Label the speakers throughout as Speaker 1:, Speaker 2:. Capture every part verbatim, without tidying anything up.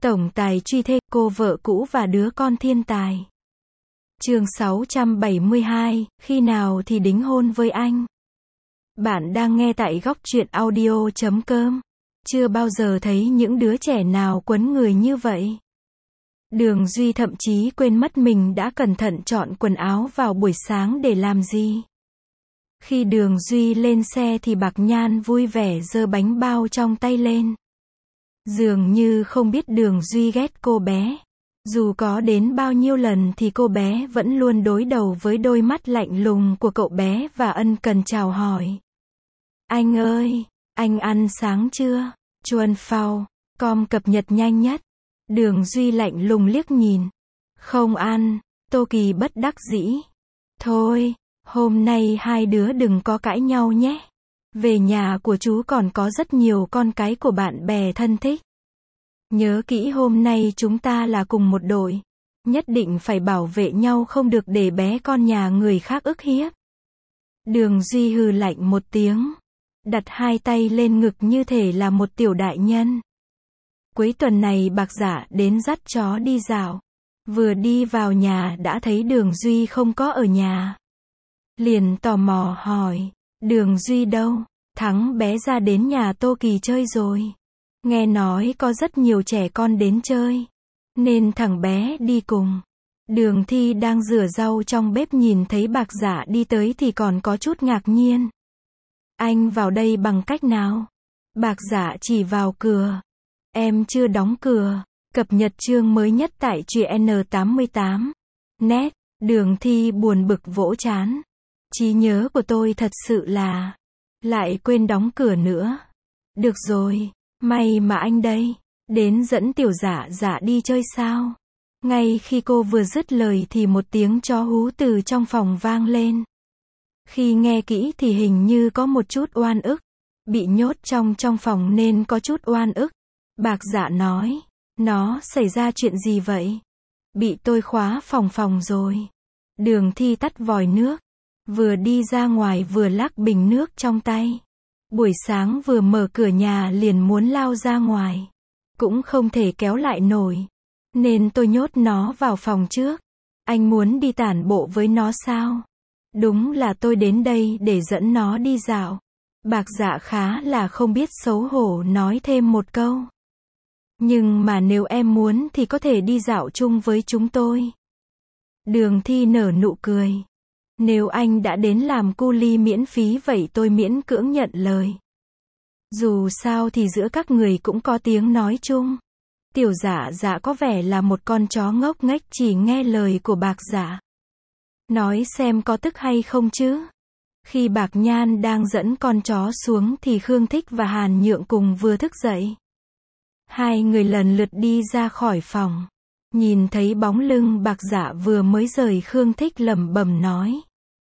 Speaker 1: Tổng tài truy thê, cô vợ cũ và đứa con thiên tài. Chương sáu trăm bảy mươi hai, khi nào thì đính hôn với anh? Bạn đang nghe tại góc truyện audio chấm com. Chưa bao giờ thấy những đứa trẻ nào quấn người như vậy. Đường Duy thậm chí quên mất mình đã cẩn thận chọn quần áo vào buổi sáng để làm gì. Khi Đường Duy lên xe thì Bạc Nhan vui vẻ giơ bánh bao trong tay lên. Dường như không biết Đường Duy ghét cô bé. Dù có đến bao nhiêu lần thì cô bé vẫn luôn đối đầu với đôi mắt lạnh lùng của cậu bé và ân cần chào hỏi. Anh ơi, anh ăn sáng chưa? Chuan phao, com cập nhật nhanh nhất. Đường Duy lạnh lùng liếc nhìn. Không ăn, Tô Kỳ bất đắc dĩ. Thôi, hôm nay hai đứa đừng có cãi nhau nhé. Về nhà của chú còn có rất nhiều con cái của bạn bè thân thích. Nhớ kỹ hôm nay chúng ta là cùng một đội. Nhất định phải bảo vệ nhau, không được để bé con nhà người khác ức hiếp. Đường Duy hừ lạnh một tiếng. Đặt hai tay lên ngực như thể là một tiểu đại nhân. Cuối tuần này Bạc Dạ đến dắt chó đi dạo. Vừa đi vào nhà đã thấy Đường Duy không có ở nhà. Liền tò mò hỏi, Đường Duy đâu? Thắng bé ra đến nhà Tô Kỳ chơi rồi. Nghe nói có rất nhiều trẻ con đến chơi, nên thằng bé đi cùng. Đường Thi đang rửa rau trong bếp nhìn thấy Bạc Dạ đi tới thì còn có chút ngạc nhiên. Anh vào đây bằng cách nào? Bạc Dạ chỉ vào cửa. Em chưa đóng cửa. Cập nhật chương mới nhất tại truyện N tám mươi tám. Net, Đường Thi buồn bực vỗ trán. Trí nhớ của tôi thật sự là... lại quên đóng cửa nữa. Được rồi, may mà anh đây. Đến dẫn tiểu Dạ Dạ đi chơi sao? Ngay khi cô vừa dứt lời thì một tiếng chó hú từ trong phòng vang lên. Khi nghe kỹ thì hình như có một chút oan ức. Bị nhốt trong trong phòng nên có chút oan ức. Bạc Dạ nói, nó xảy ra chuyện gì vậy? Bị tôi khóa phòng phòng rồi. Đường Thi tắt vòi nước. Vừa đi ra ngoài vừa lắc bình nước trong tay. Buổi sáng vừa mở cửa nhà liền muốn lao ra ngoài. Cũng không thể kéo lại nổi. Nên tôi nhốt nó vào phòng trước. Anh muốn đi tản bộ với nó sao? Đúng là tôi đến đây để dẫn nó đi dạo. Bạc Dạ khá là không biết xấu hổ nói thêm một câu. Nhưng mà nếu em muốn thì có thể đi dạo chung với chúng tôi. Đường Thi nở nụ cười. Nếu anh đã đến làm cu li miễn phí vậy tôi miễn cưỡng nhận lời. Dù sao thì giữa các người cũng có tiếng nói chung. Tiểu Dạ Dạ có vẻ là một con chó ngốc nghếch chỉ nghe lời của Bạc Dạ. Nói xem có tức hay không chứ. Khi Bạc Nhan đang dẫn con chó xuống thì Khương Thích và Hàn Nhượng cùng vừa thức dậy. Hai người lần lượt đi ra khỏi phòng. Nhìn thấy bóng lưng Bạc Dạ vừa mới rời, Khương Thích lẩm bẩm nói.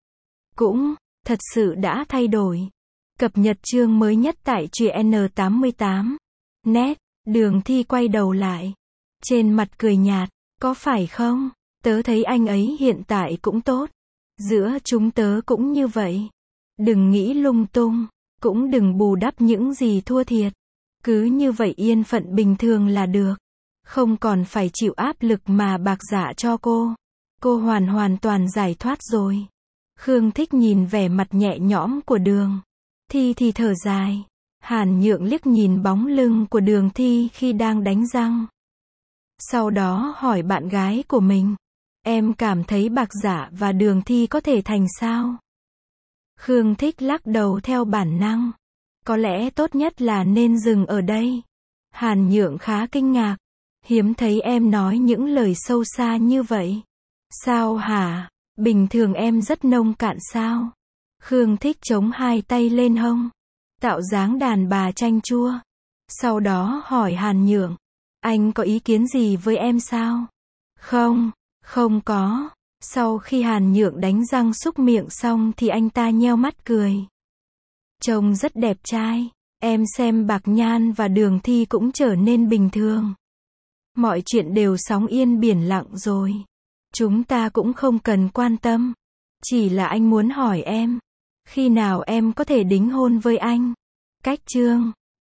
Speaker 1: Cũng, thật sự đã thay đổi. Cập nhật chương mới nhất tại truyện N tám mươi tám. Net, Đường Thi quay đầu lại. Trên mặt cười nhạt, có phải không? Tớ thấy anh ấy hiện tại cũng tốt. Giữa chúng tớ cũng như vậy. Đừng nghĩ lung tung, cũng đừng bù đắp những gì thua thiệt. Cứ như vậy yên phận bình thường là được. Không còn phải chịu áp lực mà Bạc Dạ cho cô. Cô hoàn hoàn toàn giải thoát rồi. Khương Thích nhìn vẻ mặt nhẹ nhõm của Đường Thi thì thở dài. Hàn Nhượng liếc nhìn bóng lưng của Đường Thi khi đang đánh răng. Sau đó hỏi bạn gái của mình. Em cảm thấy Bạc Dạ và Đường Thi có thể thành sao? Khương Thích lắc đầu theo bản năng. Có lẽ tốt nhất là nên dừng ở đây. Hàn Nhượng khá kinh ngạc. Hiếm thấy em nói những lời sâu xa như vậy. Sao hả? Bình thường em rất nông cạn sao? Khương Thích chống hai tay lên hông. Tạo dáng đàn bà chanh chua. Sau đó hỏi Hàn Nhượng. Anh có ý kiến gì với em sao? Không, không có. Sau khi Hàn Nhượng đánh răng súc miệng xong thì anh ta nheo mắt cười. Trông rất đẹp trai. Em xem Bạc Nhan và Đường Thi cũng trở nên bình thường. Mọi chuyện đều sóng yên biển lặng rồi. Chúng ta cũng không cần quan tâm. Chỉ là anh muốn hỏi em. Khi nào em có thể đính hôn với anh? Cách chương